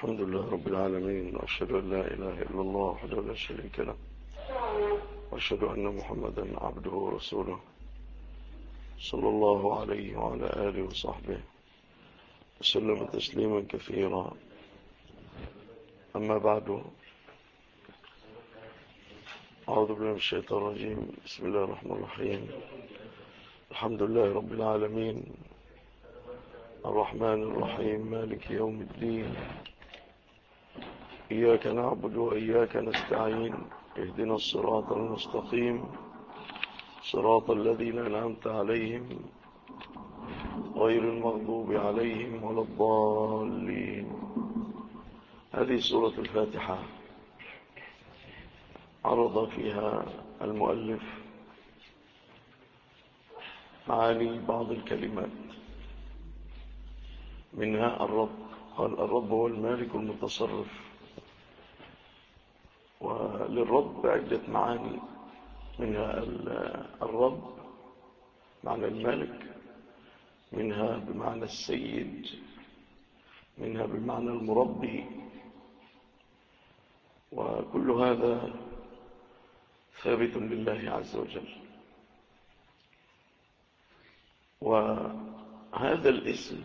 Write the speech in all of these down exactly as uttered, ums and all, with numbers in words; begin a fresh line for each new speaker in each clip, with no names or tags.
الحمد لله رب العالمين، وأشهد أن لا إله إلا الله وحده لا شريك له، وأشهد أن محمدا عبده ورسوله صلى الله عليه وعلى آله وصحبه وسلم تسليما كثيرا. أما بعد، أعوذ بالله من الشيطان الرجيم. بسم الله الرحمن الرحيم. الحمد لله رب العالمين، الرحمن الرحيم، مالك يوم الدين، إياك نعبد وإياك نستعين، اهدنا الصراط المستقيم، صراط الذين أنعمت عليهم غير المغضوب عليهم ولا الضالين. هذه سورة الفاتحة عرض فيها المؤلف معاني بعض الكلمات، منها الرب. قال الرب هو المالك المتصرف، وللرب عدة معاني، منها الرب معنى المالك، منها بمعنى السيد، منها بمعنى المربي، وكل هذا ثابت لله عز وجل. وهذا الاسم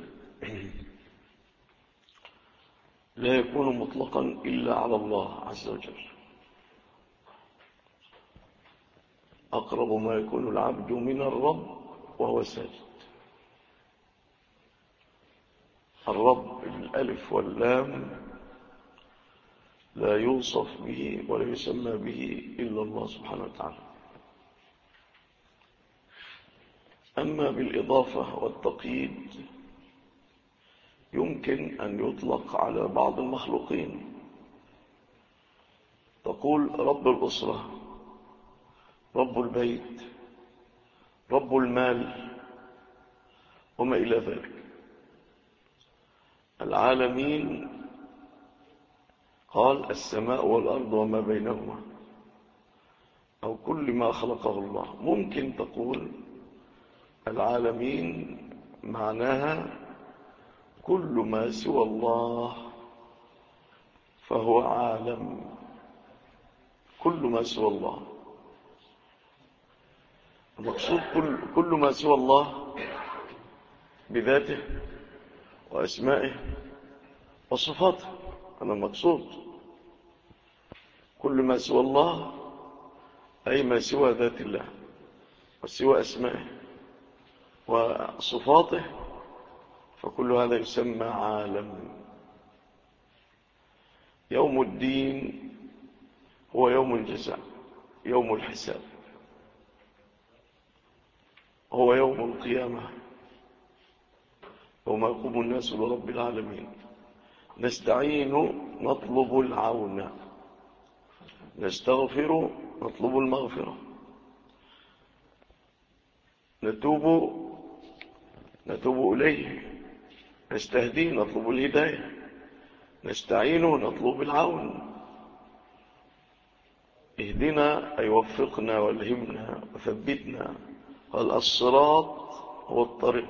لا يكون مطلقا إلا على الله عز وجل. أقرب ما يكون العبد من الرب وهو ساجد. الرب بالألف واللام لا يوصف به ولا يسمى به إلا الله سبحانه وتعالى. أما بالإضافة والتقييد يمكن أن يطلق على بعض المخلوقين. تقول رب الأسرة، رب البيت، رب المال، وما إلى ذلك. العالمين قال السماء والأرض وما بينهما، أو كل ما خلقه الله. ممكن تقول العالمين معناها كل ما سوى الله فهو عالم، كل ما سوى الله. المقصود كل, كل ما سوى الله بذاته وأسمائه وصفاته. أنا المقصود كل ما سوى الله أي ما سوى ذات الله وسوى أسمائه وصفاته، فكل هذا يسمى عالم. يوم الدين هو يوم الجزاء، يوم الحساب، هو يوم القيامة، يوم يقوم الناس لرب العالمين. نستعين نطلب العون، نستغفر نطلب المغفرة، نتوب نتوب إليه، نستهدي نطلب الهداية، نستعين نطلب العون. اهدنا أي وفقنا والهمنا وثبتنا. قال الصراط هو الطريق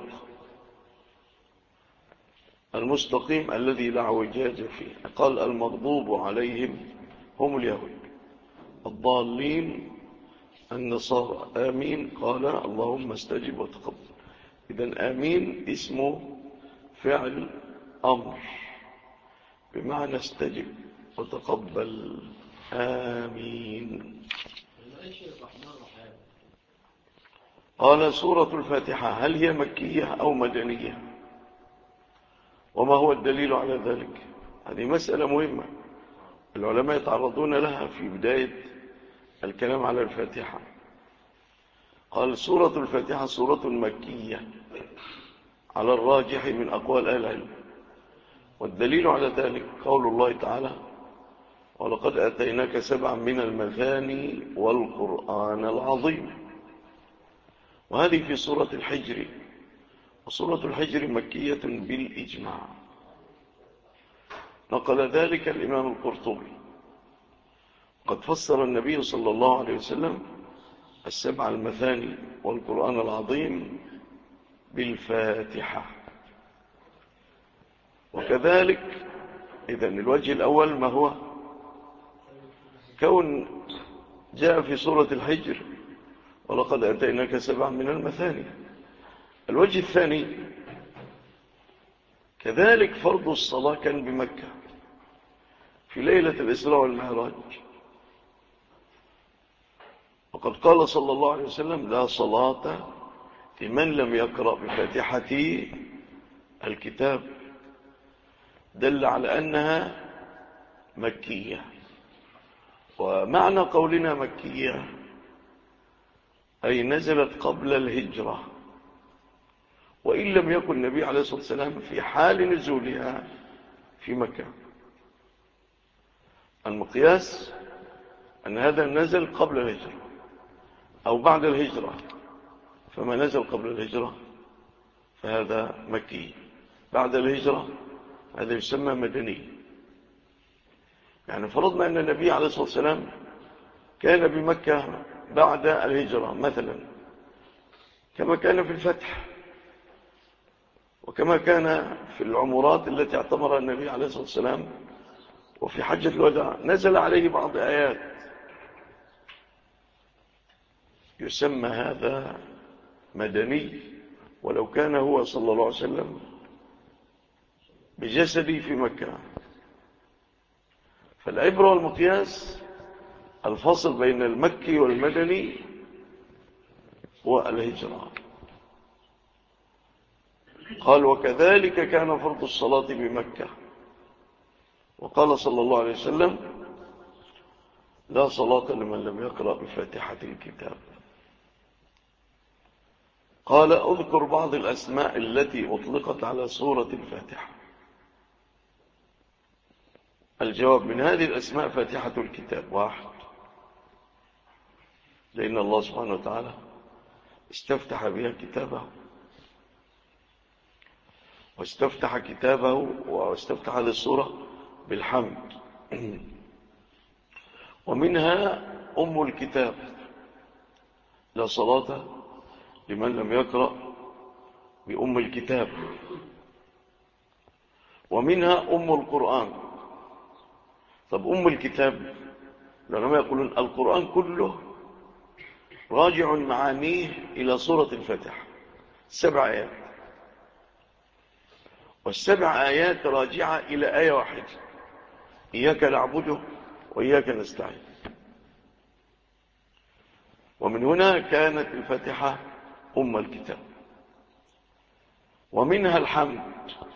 المستقيم الذي لا اعوجاج فيه. قال المغضوب عليهم هم اليهود، الضالين النصارى. آمين قال اللهم استجب وتقبل. إذن آمين اسمه فعل أمر بمعنى استجب وتقبل. آمين. قال سورة الفاتحة هل هي مكية أو مدنية؟ وما هو الدليل على ذلك؟ هذه مسألة مهمة العلماء يتعرضون لها في بداية الكلام على الفاتحة. قال سورة الفاتحة سورة مكية على الراجح من أقوال أهل العلم، والدليل على ذلك قول الله تعالى ولقد أتيناك سبعا من المثاني والقرآن العظيم. وهذه في سورة الحجر، وسورة الحجر مكية بالإجماع. نقل ذلك الإمام القرطبي. قد فسر النبي صلى الله عليه وسلم السبع المثاني والقرآن العظيم بالفاتحة. وكذلك إذن الوجه الأول ما هو؟ كون جاء في سورة الحجر ولقد أتيناك سبعا من المثاني. الوجه الثاني كذلك فرض الصلاة كان بمكة في ليلة الإسراء والمعراج، وقد قال صلى الله عليه وسلم لا صلاة لمن لم يقرأ بفاتحة الكتاب، دل على أنها مكية. ومعنى قولنا مكية أي نزلت قبل الهجرة، وإن لم يكن النبي عليه الصلاة والسلام في حال نزولها في مكة. المقياس أن هذا نزل قبل الهجرة أو بعد الهجرة، فما نزل قبل الهجرة فهذا مكي، بعد الهجرة هذا يسمى مدني. يعني فرضنا أن النبي عليه الصلاة والسلام كان بمكة بعد الهجرة مثلا، كما كان في الفتح وكما كان في العمرات التي اعتمرها النبي عليه الصلاة والسلام وفي حجة الوداع، نزل عليه بعض آيات، يسمى هذا مدني ولو كان هو صلى الله عليه وسلم بجسدي في مكة. فالعبرة والمقياس الفصل بين المكي والمدني والهجرة. قال وكذلك كان فرض الصلاة بمكة، وقال صلى الله عليه وسلم لا صلاة لمن لم يقرأ بفاتحة الكتاب. قال اذكر بعض الأسماء التي أطلقت على سورة الفاتحة. الجواب من هذه الأسماء فاتحة الكتاب واحد، لأن الله سبحانه وتعالى استفتح بها كتابه، واستفتح كتابه واستفتح هذه السورة بالحمد. ومنها أم الكتاب لا صلاة لمن لم يقرأ بأم الكتاب. ومنها أم القرآن. طب أم الكتاب لما يقولون القرآن كله راجع معانيه إلى سورة الفتح، سبع آيات، والسبع آيات راجعة إلى آية واحدة إياك نعبده وإياك نستعين. ومن هنا كانت الفاتحة أم الكتاب. ومنها الحمد،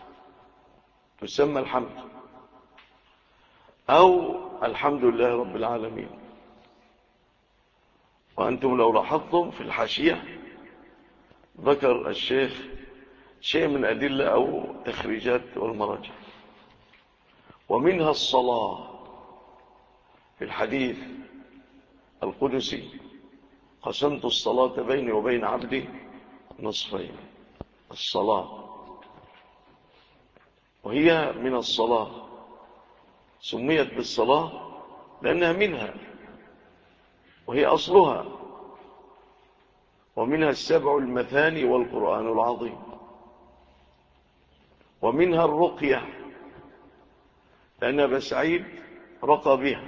تسمى الحمد أو الحمد لله رب العالمين. وأنتم لو لاحظتم في الحاشية ذكر الشيخ شيء من أدلة أو تخريجات والمراجع. ومنها الصلاة في الحديث القدسي قسمت الصلاة بيني وبين عبدي نصفين، الصلاة، وهي من الصلاة، سميت بالصلاة لأنها منها وهي أصلها. ومنها السبع المثاني والقرآن العظيم. ومنها الرقية لأن أبا سعيد رقى بها،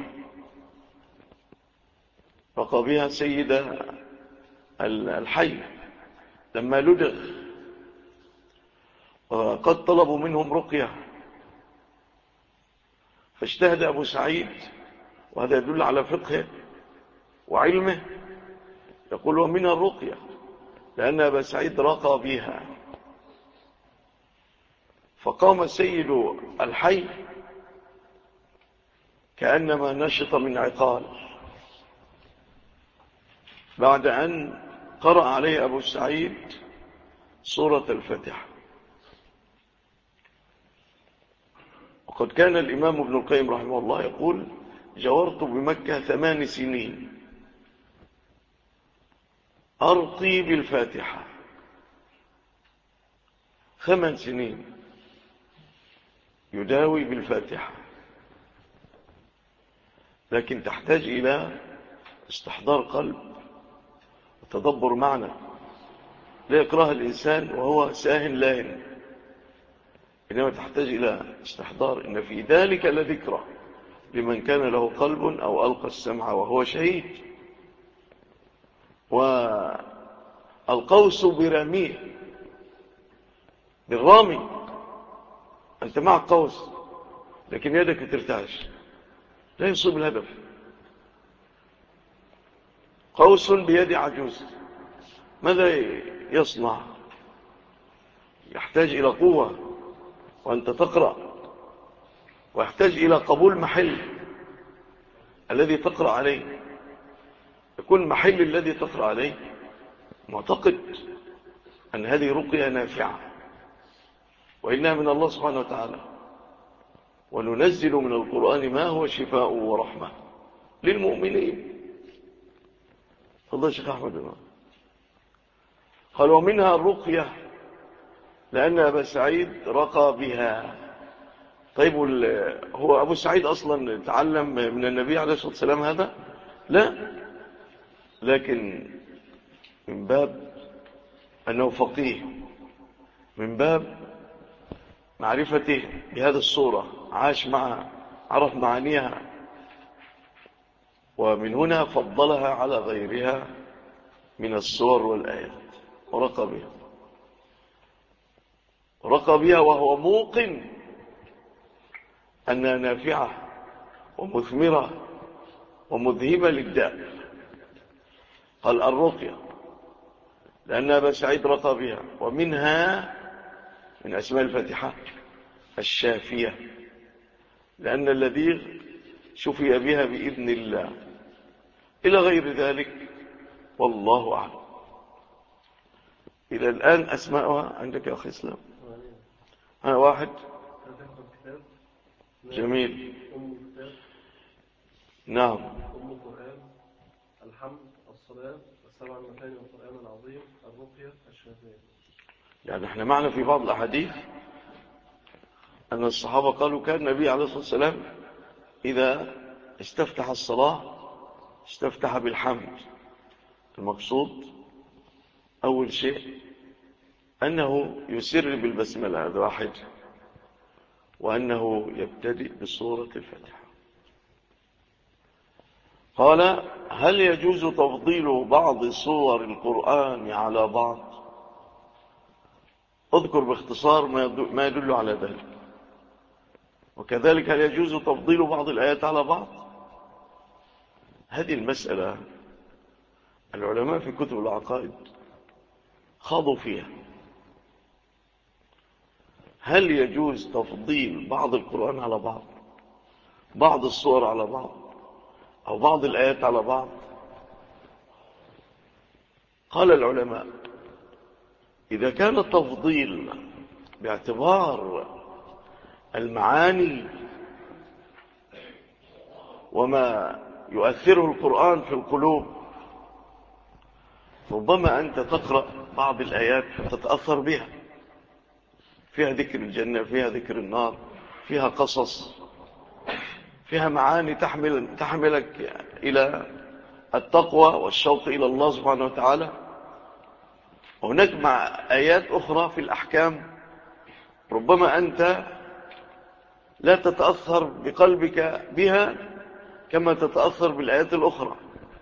رقى بها سيد الحي لما لدغ، وقد طلبوا منهم رقية، فاجتهد أبو سعيد، وهذا يدل على فقهه وعلمه، يقول ومنها الرقية لأن أبا سعيد رقى بها. فقام سيد الحي كأنما نشط من عقال بعد أن قرأ عليه أبو سعيد سورة الفاتحة. وقد كان الإمام ابن القيم رحمه الله يقول جورت بمكة ثمان سنين أرقي بالفاتحة، ثمان سنين يداوي بالفاتحة، لكن تحتاج إلى استحضار قلب وتدبر معنى، لا يقرأها الإنسان وهو ساهن لاهن، إنما تحتاج إلى استحضار إن في ذلك لذكرى لمن كان له قلب أو ألقى السمع وهو شهيد. والقوس برميه، بالرامي، أنت معك قوس لكن يدك ترتعش لا يصيب الهدف. قوس بيد عجوز ماذا يصنع؟ يحتاج إلى قوة، وأنت تقرأ، ويحتاج إلى قبول محل الذي تقرأ عليه، يكون محل الذي تقرأ عليه معتقد أن هذه رقية نافعة وإنها من الله سبحانه وتعالى. وننزل من القرآن ما هو شفاء ورحمة للمؤمنين. فضل شيخ أحمد بن قال ومنها الرقية لأن أبا سعيد رقى بها. طيب هو أبو سعيد أصلا تعلم من النبي عليه الصلاة والسلام هذا؟ لا، لكن من باب أنه فقيه، من باب معرفته بهذه الصورة، عاش معها، عرف معانيها، ومن هنا فضلها على غيرها من الصور والآيات ورقى بها، ورقى بها وهو موقن أنها نافعة ومثمرة ومذهبة للداء. قال الرقية لأن أبا سعيد رقى بها. ومنها من أسماء الفاتحة الشافية لأن الذي شفي بها بإذن الله إلى غير ذلك والله أعلم. إلى الآن أسماءها عندك يا أخي إسلام؟ ها واحد جميل. نعم.
أم القرآن، الحمد، الصلاة، السبع المثاني والقرآن العظيم، الرقية، الشافية.
يعني احنا معنا في بعض الأحاديث أن الصحابة قالوا كان النبي عليه الصلاة والسلام إذا استفتح الصلاة استفتح بالحمد. المقصود أول شيء أنه يسر بالبسملة، هذا واحد، وأنه يبتدئ بسورة الفاتحة. قال هل يجوز تفضيل بعض سور القرآن على بعض؟ اذكر باختصار ما يدل على ذلك. وكذلك هل يجوز تفضيل بعض الآيات على بعض؟ هذه المسألة العلماء في كتب العقائد خاضوا فيها. هل يجوز تفضيل بعض القرآن على بعض، بعض السور على بعض، أو بعض الآيات على بعض؟ قال العلماء إذا كان التفضيل باعتبار المعاني وما يؤثره القرآن في القلوب، ربما أنت تقرأ بعض الآيات فتتأثر بها، فيها ذكر الجنة، فيها ذكر النار، فيها قصص، فيها معاني تحمل تحملك إلى التقوى والشوق إلى الله سبحانه وتعالى. وهناك مع آيات أخرى في الأحكام ربما أنت لا تتأثر بقلبك بها كما تتأثر بالآيات الأخرى.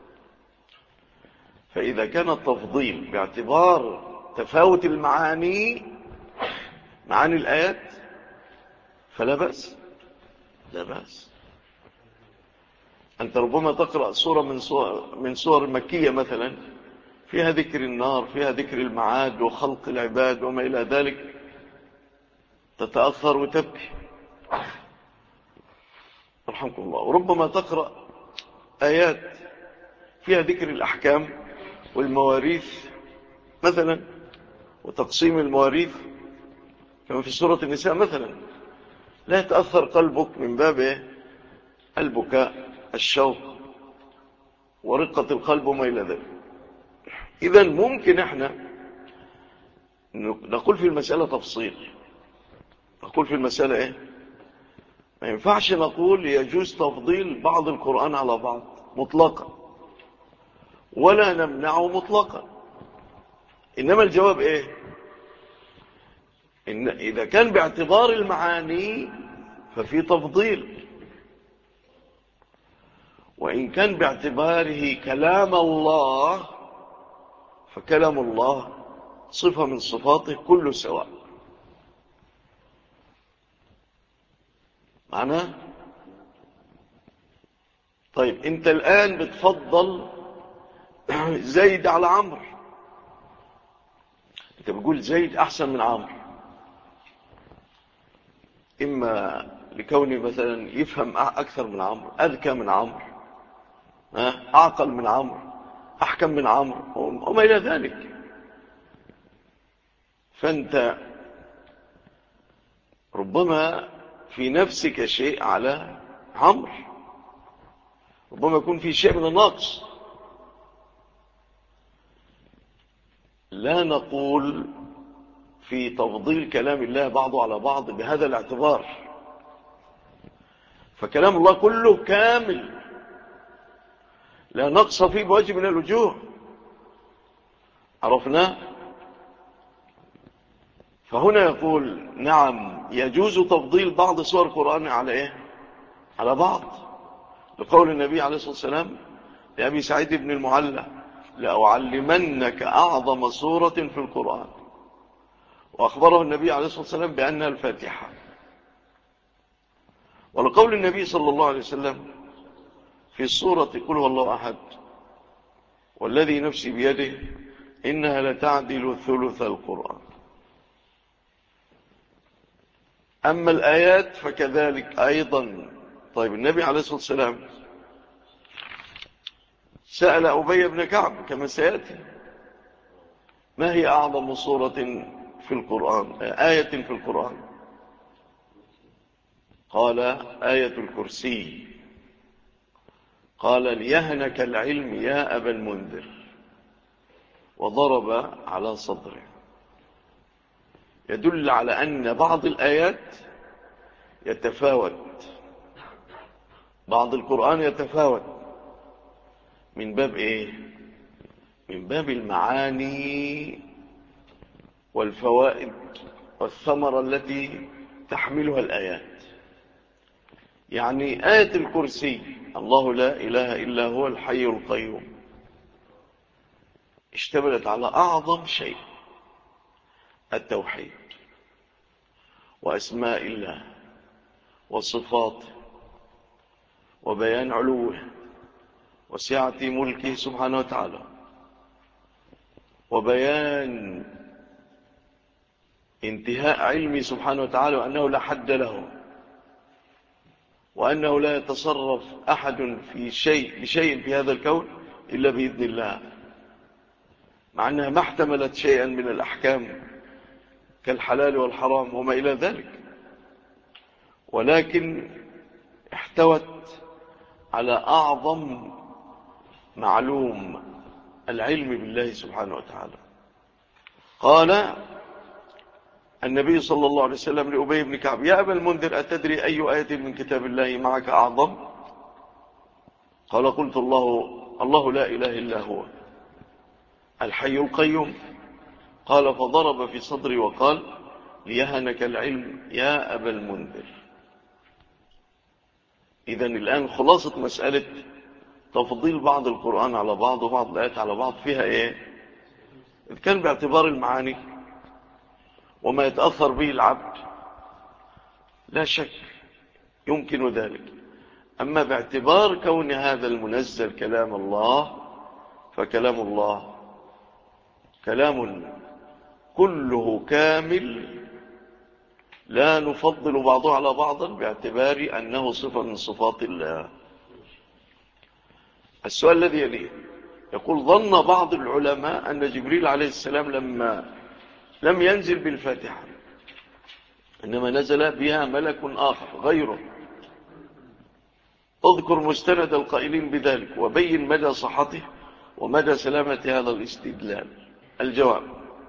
فإذا كان التفضيل باعتبار تفاوت المعاني، معاني الآيات، فلا بأس، لا بأس. أنت ربما تقرأ سورة من سور, من سور مكية مثلا فيها ذكر النار، فيها ذكر المعاد وخلق العباد وما إلى ذلك، تتأثر وتبكي رحمكم الله. وربما تقرأ آيات فيها ذكر الأحكام والمواريث مثلا وتقسيم المواريث كما في سورة النساء مثلا، لا يتأثر قلبك من باب البكاء، الشوق، ورقة القلب وما إلى ذلك. إذن ممكن احنا نقول في المسألة تفصيل، نقول في المسألة ايه، ما ينفعش نقول يجوز تفضيل بعض القرآن على بعض مطلقا ولا نمنعه مطلقا. إنما الجواب ايه، إن إذا كان باعتبار المعاني ففي تفضيل، وإن كان باعتباره كلام الله فكلام الله صفة من صفاته كله سواء. معناه طيب أنت الآن بتفضل زيد على عمرو، أنت بتقول زيد أحسن من عمرو، إما لكونه مثلا يفهم أكثر من عمرو، أذكى من عمرو، أعقل من عمرو، أحكم من عمرو وما إلى ذلك. فأنت ربما في نفسك شيء على عمرو، ربما يكون في شيء من النقص. لا نقول في تفضيل كلام الله بعضه على بعض بهذا الاعتبار، فكلام الله كله كامل لا نقص فيه بوجه من الوجوه، عرفنا. فهنا يقول نعم يجوز تفضيل بعض سور القرآن على إيه؟ على بعض، لقول النبي عليه الصلاة والسلام لأبي سعيد بن المعلى لأعلمنك أعظم سورة في القرآن، وأخبره النبي عليه الصلاة والسلام بأنها الفاتحة. ولقول النبي صلى الله عليه وسلم في السورة قل هو الله أحد والذي نفسي بيده إنها لتعدل ثلث القرآن. أما الآيات فكذلك أيضا. طيب النبي عليه الصلاة والسلام سأل أبي بن كعب كما سيأتي ما هي أعظم سورة في القرآن، آية في القرآن؟ قال آية الكرسي. قال ليهنك العلم يا أبا المنذر، وضرب على صدره، يدل على أن بعض الآيات يتفاوت، بعض القرآن يتفاوت من باب إيه؟ من باب المعاني والفوائد والثمرة التي تحملها الآيات. يعني آية الكرسي الله لا إله إلا هو الحي القيوم اشتملت على أعظم شيء، التوحيد وأسماء الله وصفاته وبيان علوه وسعة ملكه سبحانه وتعالى، وبيان انتهاء علمه سبحانه وتعالى وأنه لا حد له، وأنه لا يتصرف أحد في شيء بشيء في هذا الكون إلا بإذن الله، مع أنها ما احتملت شيئا من الأحكام كالحلال والحرام وما إلى ذلك، ولكن احتوت على أعظم معلوم، العلم بالله سبحانه وتعالى. قال النبي صلى الله عليه وسلم لأبي بن كعب يا أبا المنذر أتدري أي آية من كتاب الله معك أعظم؟ قال قلت الله الله لا إله إلا هو الحي القيوم. قال فضرب في صدري وقال ليهنك العلم يا أبا المنذر. إذن الآن خلاصة مسألة تفضيل بعض القرآن على بعض وبعض الآيات على بعض فيها إيه؟ إذ كان باعتبار المعاني وما يتأثر به العبد لا شك يمكن ذلك، أما باعتبار كون هذا المنزل كلام الله فكلام الله كلام كله كامل لا نفضل بعضه على بعض باعتبار أنه صفة من صفات الله. السؤال الذي يليه يقول ظن بعض العلماء أن جبريل عليه السلام لما لم ينزل بالفاتحة إنما نزل بها ملك آخر غيره، اذكر مستند القائلين بذلك وبين مدى صحته ومدى سلامة هذا الاستدلال. الجواب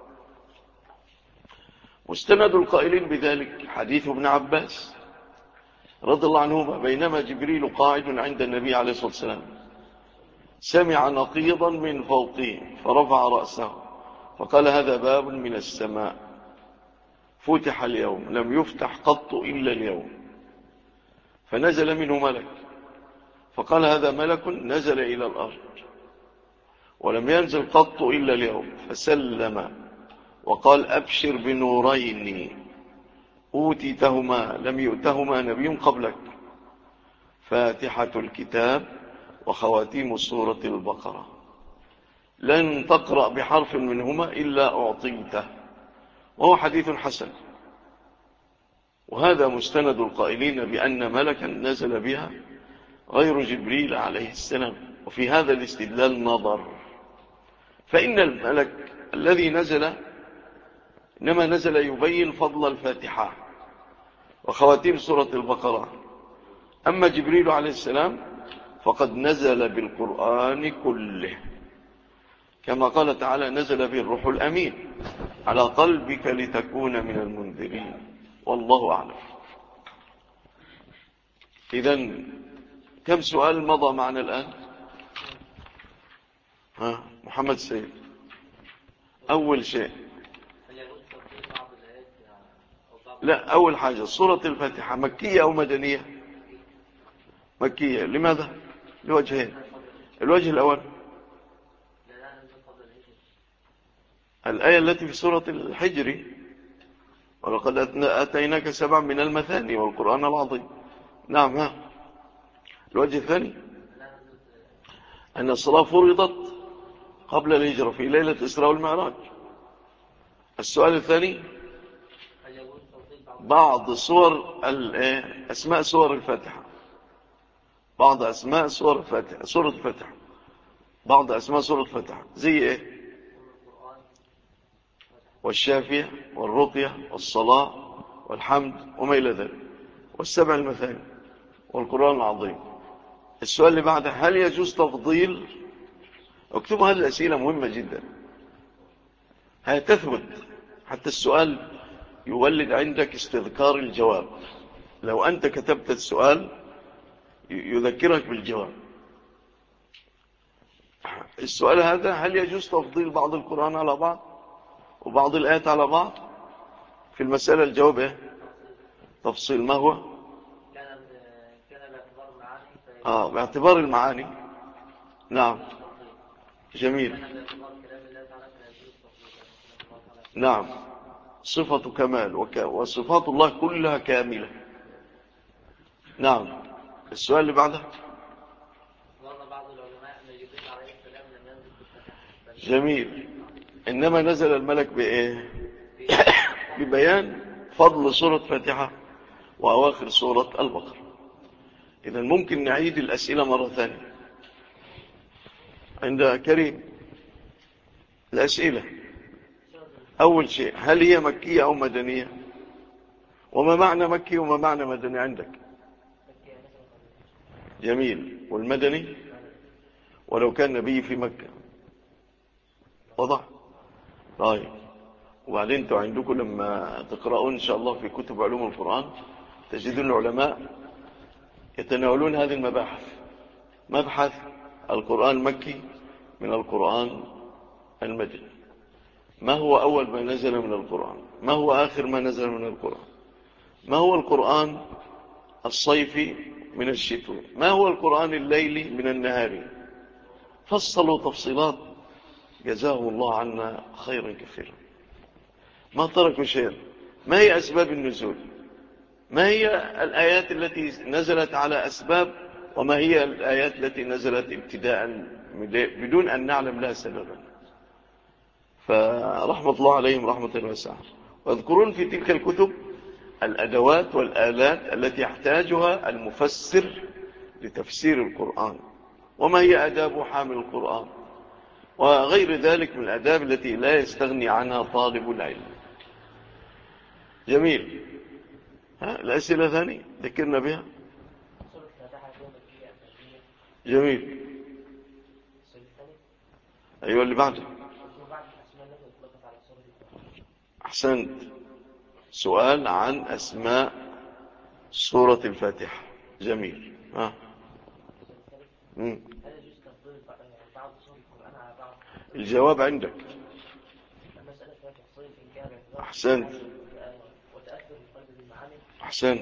مستند القائلين بذلك حديث ابن عباس رضي الله عنهما بينما جبريل قاعد عند النبي عليه الصلاة والسلام سمع نقيضا من فوقه فرفع رأسه فقال هذا باب من السماء، فتح اليوم، لم يفتح قط إلا اليوم، فنزل منه ملك فقال هذا ملك نزل إلى الأرض ولم ينزل قط إلا اليوم، فسلم وقال أبشر بنورين أوتيتهما لم يؤتهما نبي قبلك، فاتحة الكتاب وخواتيم سورة البقرة، لن تقرأ بحرف منهما إلا أعطيته. وهو حديث حسن، وهذا مستند القائلين بأن ملكا نزل بها غير جبريل عليه السلام. وفي هذا الاستدلال نظر، فإن الملك الذي نزل إنما نزل يبين فضل الفاتحة وخواتيم سورة البقرة، أما جبريل عليه السلام فقد نزل بالقرآن كله، كما قال تعالى نزل به الروح الأمين على قلبك لتكون من المنذرين، والله أعلم. إذن كم سؤال مضى معنا الآن؟ ها محمد السيد، أول شيء لا أول حاجة سورة الفاتحة مكية أو مدنية؟ مكية. لماذا؟ لوجهين. الوجه الأول الآية التي في سورة الحجر ولقد أتيناك سبع من المثاني والقرآن العظيم. نعم. ها الوجه الثاني أن الصلاة فرضت قبل الهجرة في ليلة الإسراء والمعراج. السؤال الثاني بعض صور أسماء سور الفاتحة، بعض أسماء سور الفاتحة سورة الفاتحة بعض أسماء سورة الفاتحة زي إيه؟ والشافية والرقية والصلاة والحمد وما إلى ذلك، والسبع المثاني والقرآن العظيم. السؤال اللي بعده هل يجوز تفضيل؟ اكتبوا هذه الأسئلة مهمة جدا، هتثبت حتى السؤال يولد عندك استذكار الجواب. لو أنت كتبت السؤال يذكرك بالجواب. السؤال هذا هل يجوز تفضيل بعض القرآن على بعض وبعض الآيات على بعض؟ في المسألة الجواب ايه؟ تفصيل. ما هو؟ كان باعتبار المعاني. اه باعتبار المعاني. نعم جميل. نعم صفة كمال وك... وصفات الله كلها كاملة. نعم. السؤال اللي بعده جميل. إنما نزل الملك بإيه؟ ببيان فضل سورة فاتحة وأواخر سورة البقرة. إذن ممكن نعيد الأسئلة مرة ثانية عند كريم. الأسئلة أول شيء هل هي مكية أو مدنية؟ وما معنى مكي وما معنى مدني عندك؟ جميل. والمدني ولو كان نبي في مكة. وضح. طيب وبعدين انتوا عندكم لما تقرؤون إن شاء الله في كتب علوم القرآن تجدون العلماء يتناولون هذه المباحث. مبحث القرآن المكي من القرآن المدني، ما هو أول ما نزل من القرآن، ما هو آخر ما نزل من القرآن، ما هو القرآن الصيفي من الشتوي، ما هو القرآن الليلي من النهاري. فصلوا تفصيلات جزاه الله عنا خيرا كثيرا، ما تركوا شيئا. ما هي أسباب النزول، ما هي الآيات التي نزلت على أسباب، وما هي الآيات التي نزلت ابتداء بدون أن نعلم لها سببا. فرحمة الله عليهم رحمة واسعة. واذكرون في تلك الكتب الأدوات والآلات التي يحتاجها المفسر لتفسير القرآن، وما هي آداب حامل القرآن، وغير ذلك من الآداب التي لا يستغني عنها طالب العلم. جميل. ها الأسئلة ثانية ذكرنا بها. جميل. أيوة اللي بعده. أحسنت. سؤال عن أسماء سورة الفاتحة. جميل. ها مم. الجواب عندك. أحسنت. أحسنت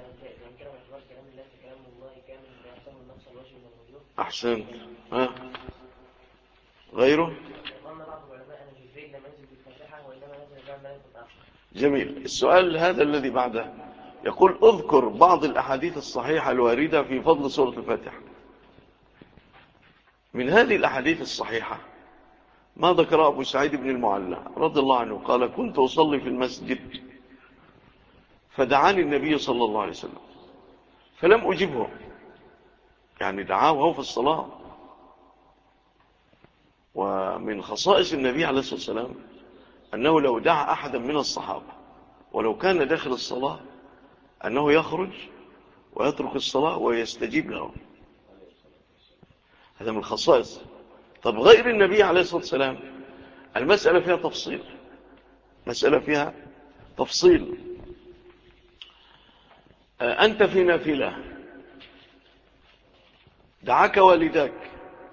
أحسنت ها غيره جميل. السؤال هذا الذي بعده يقول اذكر بعض الأحاديث الصحيحة الواردة في فضل سورة الفاتحة. من هذه الأحاديث الصحيحة ما ذكر أبو سعيد بن المعلى رضي الله عنه قال كنت أصلي في المسجد فدعاني النبي صلى الله عليه وسلم فلم أجبه، يعني دعاه وهو في الصلاة. ومن خصائص النبي عليه الصلاة والسلام أنه لو دعا أحدا من الصحابة ولو كان داخل الصلاة أنه يخرج ويترك الصلاة ويستجيب له. هذا من الخصائص. طب غير النبي عليه الصلاة والسلام المسألة فيها تفصيل، مسألة فيها تفصيل. أنت في نافلة دعاك والداك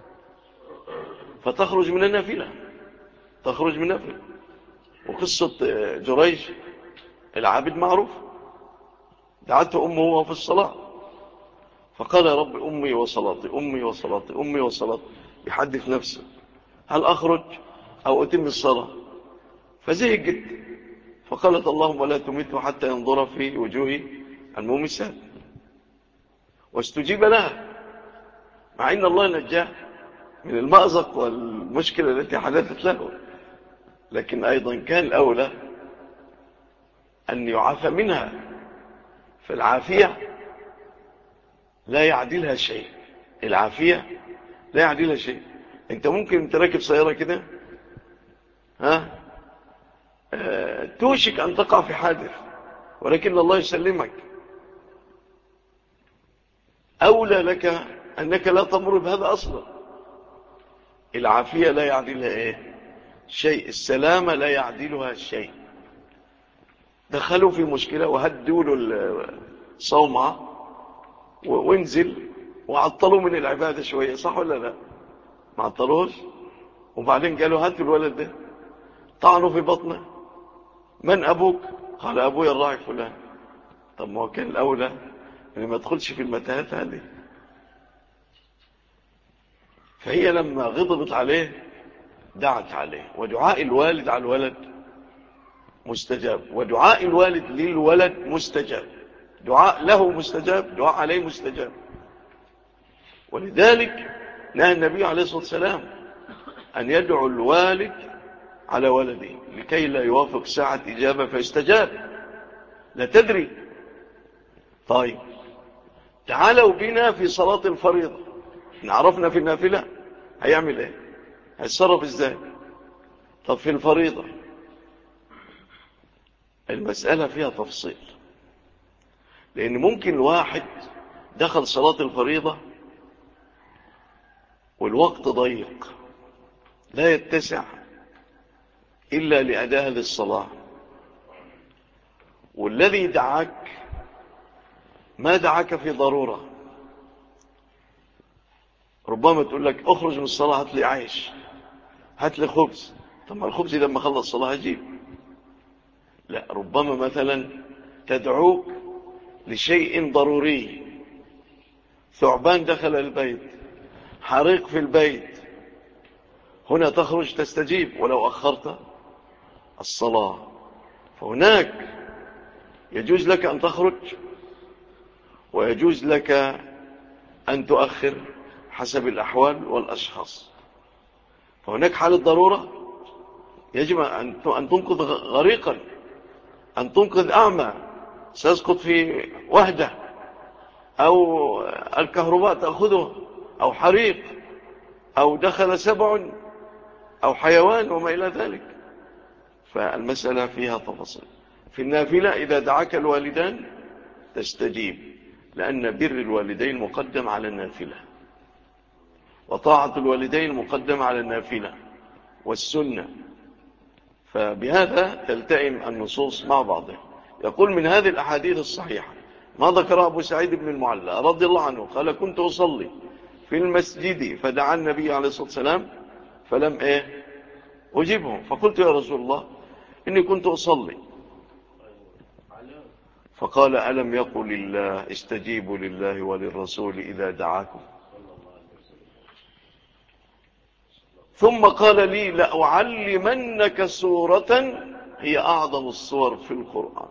فتخرج من النافلة، تخرج من النافلة. وقصة جريج العابد معروف، دعته أمه وهو في الصلاة فقال يا رب أمي وصلاتي أمي وصلاتي أمي وصلاتي، يحدث نفسه هل أخرج أو أتم الصلاة؟ فزهقت فقالت اللهم لا تمته حتى ينظر في وجوه المومسات، واستجيب لها مع أن الله نجاه من المأزق والمشكلة التي حدثت له، لكن أيضا كان الأولى أن يعافى منها، فالعافية لا يعدلها شيء، العافية لا يعدلها شيء. انت ممكن تركب سيارة كده ها اه توشك أن تقع في حادث ولكن الله يسلمك، أولى لك أنك لا تمر بهذا أصلا. العافية لا يعدلها إيه شيء، السلامة لا يعدلها شيء. دخلوا في مشكلة وهدوا له الصومعة وانزل وعطلوا من العبادة شوية، صح ولا لا؟ ما عطلوش. وبعدين قالوا هاتوا الولد ده، طعنوا في بطنه، من أبوك؟ قال أبويا الراعي فلان. طب ما هو كان الأولى يعني ما تدخلش في المتاهات هذه. فهي لما غضبت عليه دعت عليه، ودعاء الوالد على الولد مستجاب، ودعاء الوالد للولد مستجاب، دعاء له مستجاب، دعاء عليه مستجاب. ولذلك نهى النبي عليه الصلاة والسلام أن يدعو الوالد على ولده لكي لا يوافق ساعة إجابة فيستجاب، لا تدري. طيب تعالوا بنا في صلاة الفريضة، نعرفنا في النافلة هيعمل ايه، هيتصرف ازاي؟ طب في الفريضة المسألة فيها تفصيل، لأن ممكن واحد دخل صلاة الفريضة والوقت ضيق لا يتسع إلا لأداء هذه الصلاة، والذي دعاك ما دعاك في ضرورة. ربما تقول لك اخرج من الصلاة هات لي عيش، هات لي خبز. طب ما الخبز لما خلص الصلاة هجيب. لا، ربما مثلا تدعوك لشيء ضروري، ثعبان دخل البيت، حريق في البيت، هنا تخرج تستجيب. ولو أخرت الصلاة فهناك يجوز لك أن تخرج ويجوز لك أن تؤخر حسب الأحوال والأشخاص. فهناك حالة ضرورة يجب أن تنقذ غريقا، أن تنقذ أعمى سيسقط في وهدة، أو الكهرباء تأخذه، أو حريق، أو دخل سبع أو حيوان وما إلى ذلك. فالمسألة فيها تفاصيل. في النافلة إذا دعاك الوالدان تستجيب، لأن بر الوالدين مقدم على النافلة، وطاعة الوالدين مقدم على النافلة والسنة. فبهذا تلتئم النصوص مع بعضها. يقول من هذه الأحاديث الصحيحة ما ذكر أبو سعيد بن المعلى رضي الله عنه قال كنت أصلي في المسجد فدعا النبي عليه الصلاة والسلام فلم إيه أجيبه، فقلت يا رسول الله إني كنت أصلي، فقال ألم يقل الله استجيبوا لله وللرسول إذا دعاكم. ثم قال لي لأعلمنك سورة هي أعظم الصور في القرآن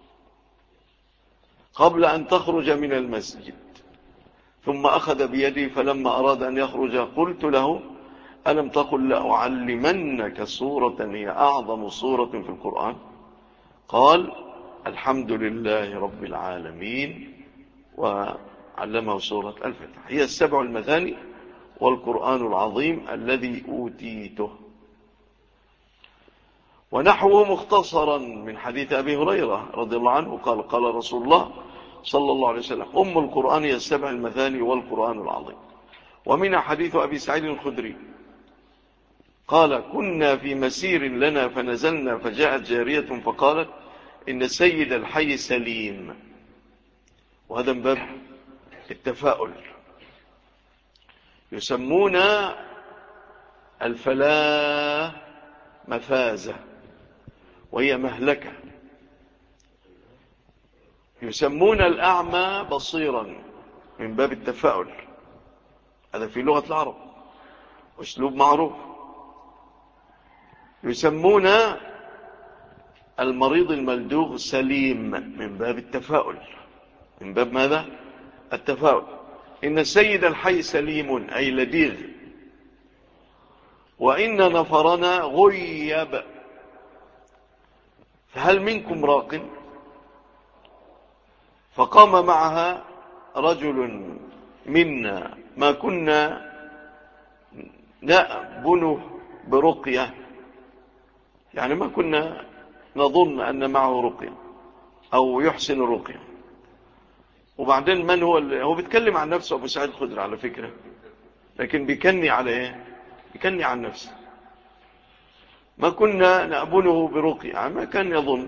قبل أن تخرج من المسجد. ثم أخذ بيدي فلما أراد أن يخرج قلت له ألم تقل لأعلمنك سورة هي أعظم سورة في القرآن؟ قال الحمد لله رب العالمين، وعلمه سورة الفتح. هي السبع المثاني والقرآن العظيم الذي أوتيته. ونحوه مختصرا من حديث أبي هريرة رضي الله عنه قال قال رسول الله صلى الله عليه وسلم أم القرآن هي السبع المثاني والقرآن العظيم. ومن حديث أبي سعيد الخدري قال كنا في مسير لنا فنزلنا فجاءت جارية فقالت إن سيد الحي سليم. وهذا من باب التفاؤل. يسمون الفلاة مفازة وهي مهلكة. يسمون الأعمى بصيرا من باب التفاؤل. هذا في لغة العرب أسلوب معروف. يسمون المريض الملدوغ سليم من باب التفاؤل. من باب ماذا؟ التفاؤل. إن السيد الحي سليم أي لديغ. وإن نفرنا غيب فهل منكم راق؟ فقام معها رجل منا ما كنا نأبنه برقية، يعني ما كنا نظن أن معه رقية أو يحسن الرقية. وبعدين من هو اللي هو بيتكلم عن نفسه أبو سعيد الخدري على فكرة، لكن بيكني على إيه؟ بيكني عن نفسه. ما كنا نأبنه برقية، يعني ما كان يظن.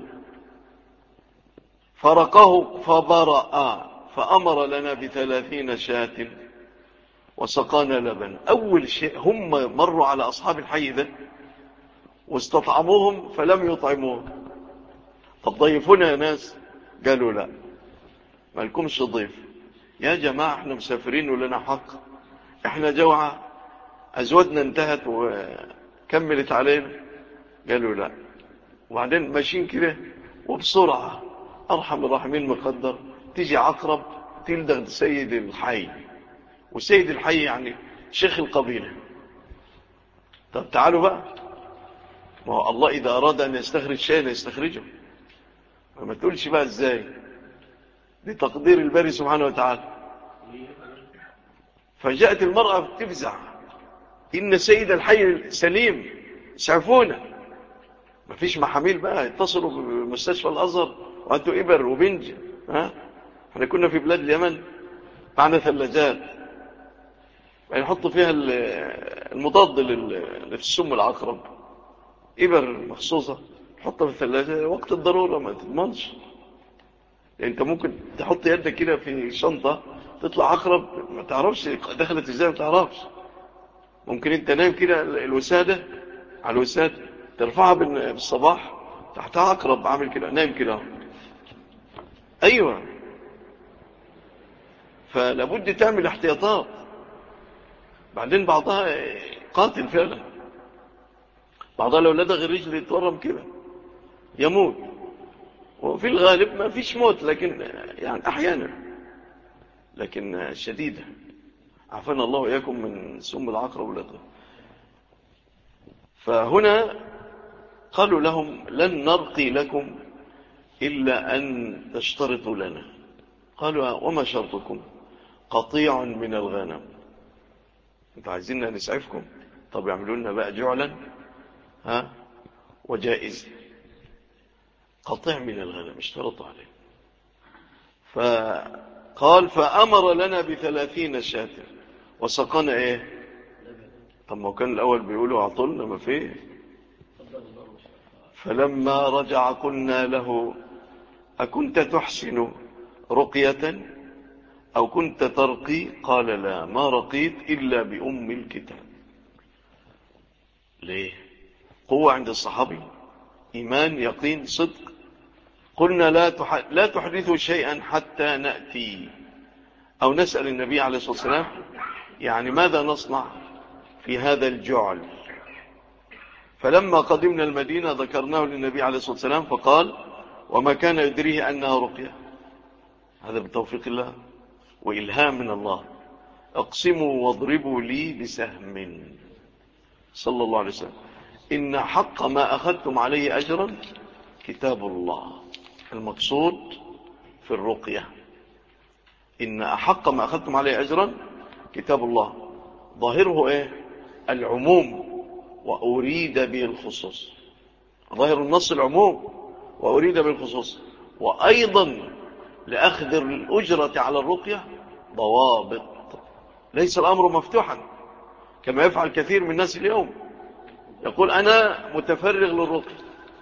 فرقه فبرأ فأمر لنا بثلاثين شاة وسقانا لبن. أول شيء هم مروا على أصحاب الحي ده واستطعموهم فلم يطعموهم. فالضيفون يا ناس قالوا لا ما لكمش ضيف يا جماعة، احنا مسافرين ولنا حق، احنا جوعة، أزودنا انتهت وكملت علينا. قالوا لا. وبعدين ماشيين كده وبسرعة أرحم الراحمين مقدر تيجي عقرب تلدغ سيد الحي، وسيد الحي يعني شيخ القبيلة. طب تعالوا بقى، ما هو الله إذا أراد أن يستخرج شيئا يستخرجه، ما تقولش بقى إزاي، دي تقدير الباري سبحانه وتعالى. فجاءت المرأة تفزع إن سيد الحي سليم سعفونا. ما فيش محاميل بقى يتصلوا بمستشفى الأزهر وأنتوا إبر وبنج. ها احنا كنا في بلاد اليمن معنا ثلاجات يحطوا فيها المضاد للسم العقرب، إبر مخصوصة حطها في الثلاجة وقت الضرورة ما تضمنش. يعني انت ممكن تحط يدك كده في شنطة تطلع عقرب ما تعرفش دخلت ازاي، ما تعرفش. ممكن انت نايم كده الوسادة على الوسادة ترفعها بالصباح تحتها عقرب عامل كده نايم كده. ايوه، فلابد تعمل احتياطات. بعدين بعضها قاتل فعلا، بعضها لو لدغ الرجل يتورم كده يموت. وفي الغالب ما فيش موت، لكن يعني احيانا لكن شديدة. عافانا الله وإياكم من سم العقرب واللدغ. فهنا قالوا لهم لن نرقي لكم إلا أن تشترطوا لنا. قالوا وما شرطكم؟ قطيع من الغنم. انتوا عايزيننا نسعفكم؟ طب يعملوا لنا بقى جعلا ها وجائز. قطيع من الغنم اشترطوا عليه. فقال فأمر لنا بثلاثين شاة وسقنا ايه. طب ما كان الأول بيقولوا اعطلنا ما فيه. فلما رجع قلنا له أكنت تحسن رقية أو كنت ترقي؟ قال لا ما رقيت إلا بأم الكتاب. ليه؟ قوة عند الصحابي، إيمان، يقين، صدق. قلنا لا تح... لا تحدثوا شيئا حتى نأتي أو نسأل النبي عليه الصلاة والسلام يعني ماذا نصنع في هذا الجعل. فلما قدمنا المدينة ذكرناه للنبي عليه الصلاة والسلام فقال وما كان يدريه أنها رقية. هذا بتوفيق الله وإلهام من الله. اقسموا واضربوا لي بسهم صلى الله عليه وسلم إن حق ما أخذتم عليه أجرا كتاب الله. المقصود في الرقية إن أحق ما أخذتم عليه أجرا كتاب الله. ظاهره إيه؟ العموم وأريد به الخصوص. ظاهر النص العموم وأريد به الخصوص. وأيضا لأخذ الأجرة على الرقية ضوابط. ليس الأمر مفتوحا كما يفعل كثير من الناس اليوم. يقول أنا متفرغ للرقية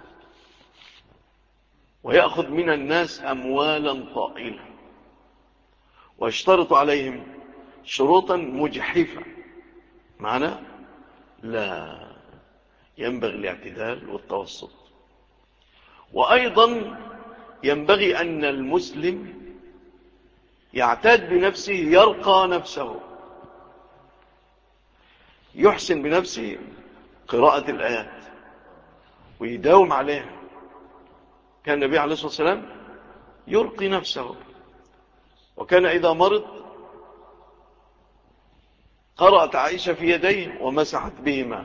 ويأخذ من الناس أموالا طائلة ويشترط عليهم شروطا مجحفة. معنى لا، ينبغي الاعتدال والتوسط. وأيضا ينبغي أن المسلم يعتاد بنفسه يرقى نفسه يحسن بنفسه قراءة الآيات ويداوم عليها. كان النبي عليه الصلاة والسلام يرقي نفسه وكان إذا مرض قرأت عائشة في يديه ومسحت بهما.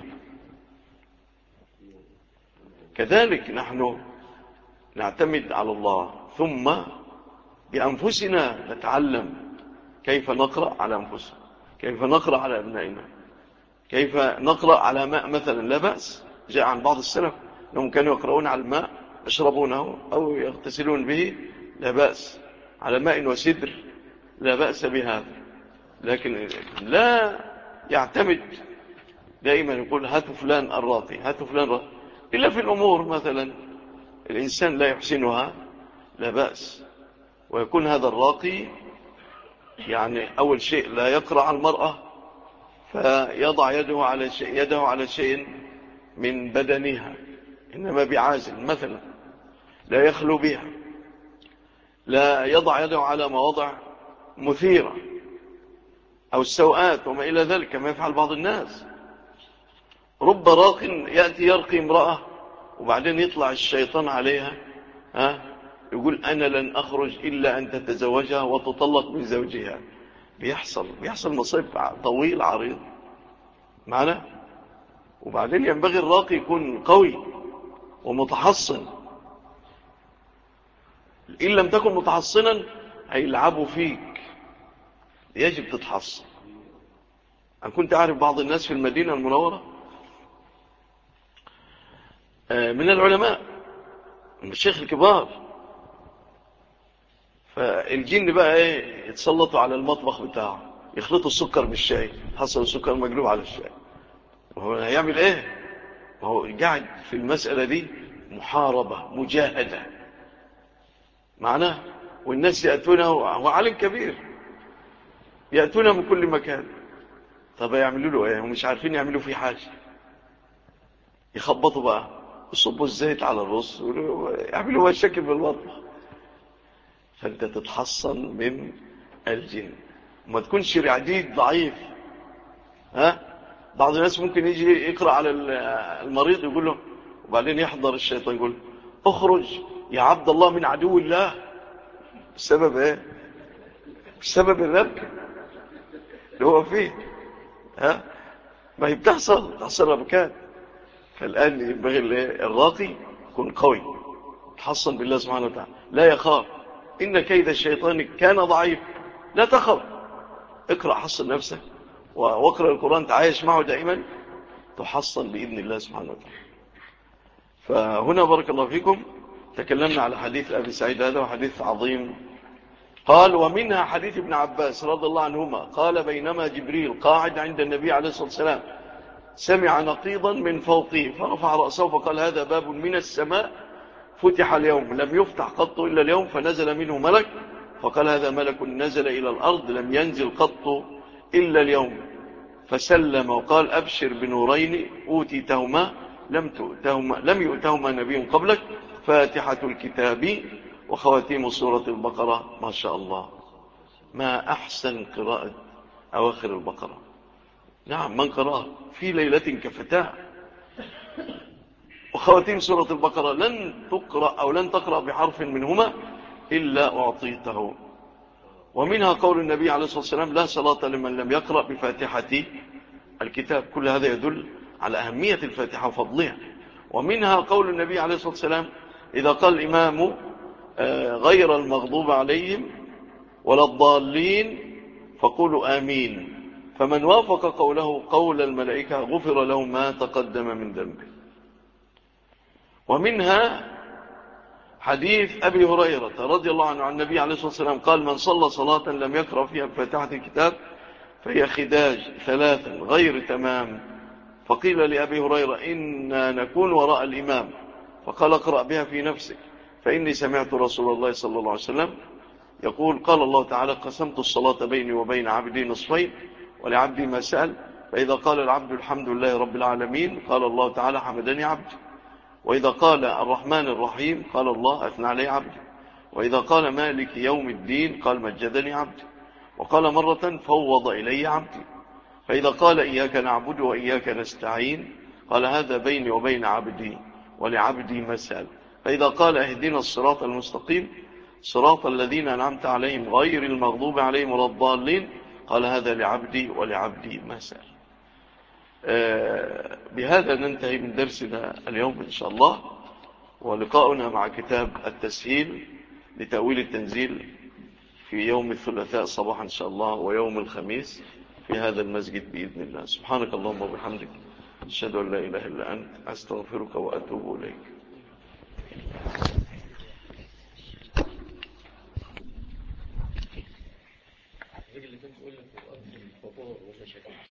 كذلك نحن نعتمد على الله ثم بأنفسنا نتعلم كيف نقرأ على أنفسنا، كيف نقرأ على أبنائنا، كيف نقرأ على ماء مثلا. لا بأس، جاء عن بعض السلف أنهم كانوا يقرؤون على الماء يشربونه أو يغتسلون به، لا بأس، على ماء وسدر لا بأس بهذا. لكن لا يعتمد دائما يقول هاتوا فلان الراقي هاتوا فلان الراقي، إلا في الأمور مثلا الإنسان لا يحسنها لا بأس. ويكون هذا الراقي يعني أول شيء لا يقرأ على المرأة فيضع يده على شيء يده على شيء من بدنها، إنما بعازل مثلا لا يخلو بها، لا يضع يده على مواضع مثيرة أو السوءات وما إلى ذلك كما يفعل بعض الناس. رب راق يأتي يرقي امرأة وبعدين يطلع الشيطان عليها ها يقول أنا لن أخرج إلا أن تتزوجها وتطلق من زوجها. بيحصل بيحصل مصيب طويل عريض معنا. وبعدين ينبغي الراقي يكون قوي ومتحصن. إن لم تكن متحصنا هيلعبوا فيك، يجب تتحصن. أنا كنت أعرف بعض الناس في المدينة المنورة من العلماء من الشيخ الكبار، فالجن بقى ايه يتسلطوا على المطبخ بتاعه يخلطوا السكر بالشاي، حصل السكر مقلوب على الشاي. وهو هيعمل ايه؟ وهو قاعد في المسألة دي محاربة مجاهدة معناه. والناس يأتونه، هو عالم كبير، يأتونه من كل مكان. طب يعملوا له ايه؟ هم مش عارفين يعملوا فيه حاجة. يخبطوا بقى يصبوا الزيت على الرز يعملوا مشاكل بالمطبخ. فانت تتحصن من الجن وما تكونش رعديد ضعيف. ها بعض الناس ممكن يجي يقرأ على المريض يقول له، وبعدين يحضر الشيطان يقول اخرج يا عبد الله من عدو الله. السبب ايه؟ السبب الربك اللي هو فيه. ها ما هي بتحصل بتحصل ربكات. فالآن ينبغي الراقي يكون قوي تحصن بالله سبحانه وتعالى، لا يخاف. إن كيد الشيطان كان ضعيف. لا تخف، اقرأ حصن نفسك واقرأ القرآن تعايش معه دائما تحصن بإذن الله سبحانه وتعالى. فهنا بارك الله فيكم تكلمنا على حديث أبي سعيد هذا وحديث عظيم. قال ومنها حديث ابن عباس رضي الله عنهما قال بينما جبريل قاعد عند النبي عليه الصلاة والسلام سمع نقيضا من فوقه فرفع رأسه فقال هذا باب من السماء فتح اليوم لم يفتح قط إلا اليوم، فنزل منه ملك فقال هذا ملك نزل إلى الأرض لم ينزل قط إلا اليوم، فسلم وقال أبشر بنورين أوتيتهما لم تؤتهما لم يؤتهما نبي قبلك، فاتحة الكتاب وخواتيم سورة البقرة. ما شاء الله، ما أحسن قراءة أواخر البقرة. نعم، من قرأ في ليلة كفتاه. وخواتيم سورة البقرة لن تقرأ أو لن تقرأ بحرف منهما إلا أعطيته. ومنها قول النبي عليه الصلاة والسلام: لا صلاة لمن لم يقرأ بفاتحة الكتاب. كل هذا يدل على أهمية الفاتحة وفضلها. ومنها قول النبي عليه الصلاة والسلام: إذا قال الإمام غير المغضوب عليهم ولا الضالين فقولوا آمين، فمن وافق قوله قول الملائكة غفر له ما تقدم من ذنبه. ومنها حديث أبي هريرة رضي الله عنه عن النبي عليه الصلاة والسلام قال: من صلى صلاة لم يقرأ فيها بفاتحة الكتاب فهي خداج ثلاثا غير تمام. فقيل لأبي هريرة: إنا نكون وراء الإمام، فقال: اقرأ بها في نفسك، فإني سمعت رسول الله صلى الله عليه وسلم يقول: قال الله تعالى: قسمت الصلاة بيني وبين عبدي نصفين ولعبدي ما سأل، فإذا قال العبد الحمد لله رب العالمين قال الله تعالى: حمدني عبدي. وإذا قال الرحمن الرحيم قال الله: أثنى علي عبدي. وإذا قال مالك يوم الدين قال: مجدني عبدي. وقال مرة: فوض إلي عبدي. فإذا قال إياك نعبد وإياك نستعين قال: هذا بيني وبين عبدي ولعبدي ما سأل. فإذا قال: اهدنا الصراط المستقيم صراط الذين أنعمت عليهم غير المغضوب عليهم ولا الضالين قال: هذا لعبدي ولعبدي ما سأل. آه بهذا ننتهي من درسنا اليوم إن شاء الله، ولقاؤنا مع كتاب التسهيل لتأويل التنزيل في يوم الثلاثاء صباحا إن شاء الله ويوم الخميس في هذا المسجد بإذن الله. سبحانك اللهم وبحمدك، أشهد أن لا إله إلا أنت، أستغفرك وأتوب إليك. اللي كنت أقول لك